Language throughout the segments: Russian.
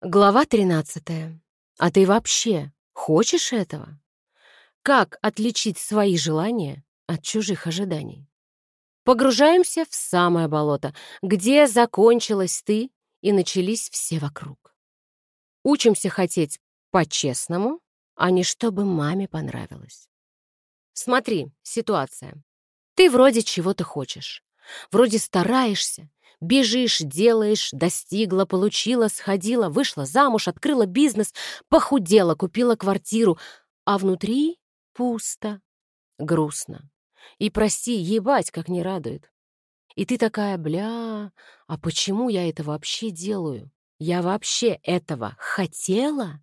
Глава 13. А ты вообще хочешь этого? Как отличить свои желания от чужих ожиданий? Погружаемся в самое болото, где закончилась ты и начались все вокруг. Учимся хотеть по-честному, а не чтобы маме понравилось. Смотри, ситуация. Ты вроде чего-то хочешь, вроде стараешься, бежишь, делаешь, достигла, получила, сходила, вышла замуж, открыла бизнес, похудела, купила квартиру, а внутри пусто, грустно. И прости, ебать, как не радует. И ты такая, бля, а почему я это вообще делаю? Я вообще этого хотела?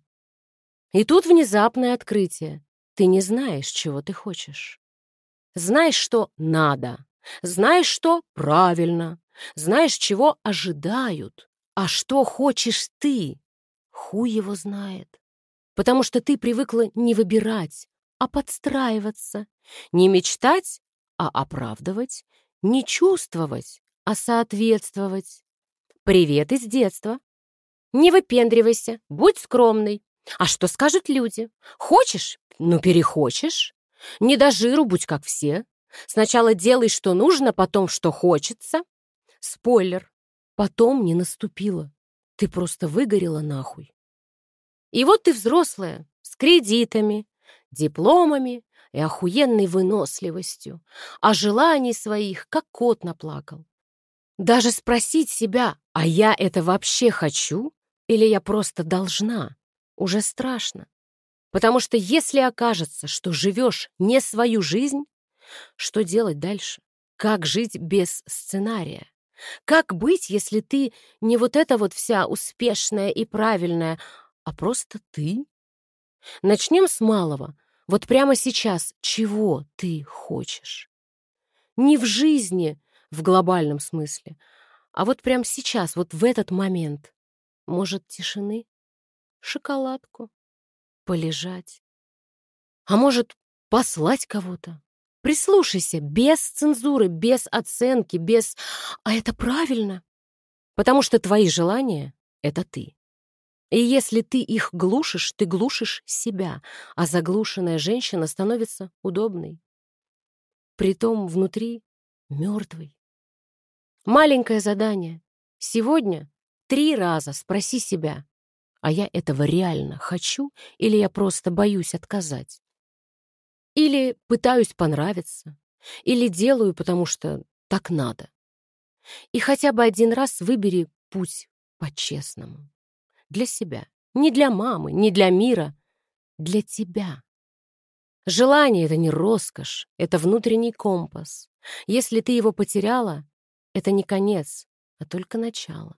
И тут внезапное открытие. Ты не знаешь, чего ты хочешь. Знаешь, что надо. Знаешь, что правильно. Знаешь, чего ожидают. А что хочешь ты? Хуй его знает. Потому что ты привыкла не выбирать, а подстраиваться. Не мечтать, а оправдывать. Не чувствовать, а соответствовать. Привет из детства. Не выпендривайся, будь скромной. А что скажут люди? Хочешь? Ну, перехочешь. Не до жиру, будь как все. Сначала делай, что нужно, потом, что хочется. Спойлер. Потом не наступило. Ты просто выгорела нахуй. И вот ты взрослая, с кредитами, дипломами и охуенной выносливостью, а желаний своих, как кот наплакал. Даже спросить себя, а я это вообще хочу или я просто должна, уже страшно. Потому что если окажется, что живешь не свою жизнь, что делать дальше? Как жить без сценария? Как быть, если ты не вот эта вот вся успешная и правильная, а просто ты? Начнем с малого. Вот прямо сейчас, чего ты хочешь? Не в жизни, в глобальном смысле, а вот прямо сейчас, вот в этот момент. Может, тишины? Шоколадку? Полежать? А может, послать кого-то? Прислушайся, без цензуры, без оценки, без «а это правильно?» Потому что твои желания — это ты. И если ты их глушишь, ты глушишь себя, а заглушенная женщина становится удобной. Притом внутри мертвой. Маленькое задание. Сегодня 3 раза спроси себя, а я этого реально хочу или я просто боюсь отказать? Или пытаюсь понравиться, или делаю, потому что так надо. И хотя бы один раз выбери путь по-честному. Для себя. Не для мамы, не для мира. Для тебя. Желание — это не роскошь, это внутренний компас. Если ты его потеряла, это не конец, а только начало.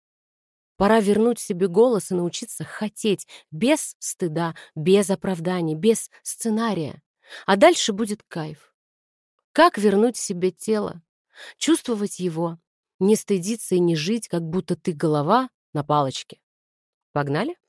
Пора вернуть себе голос и научиться хотеть без стыда, без оправданий, без сценария. А дальше будет кайф. Как вернуть себе тело? Чувствовать его, не стыдиться и не жить, как будто ты голова на палочке. Погнали?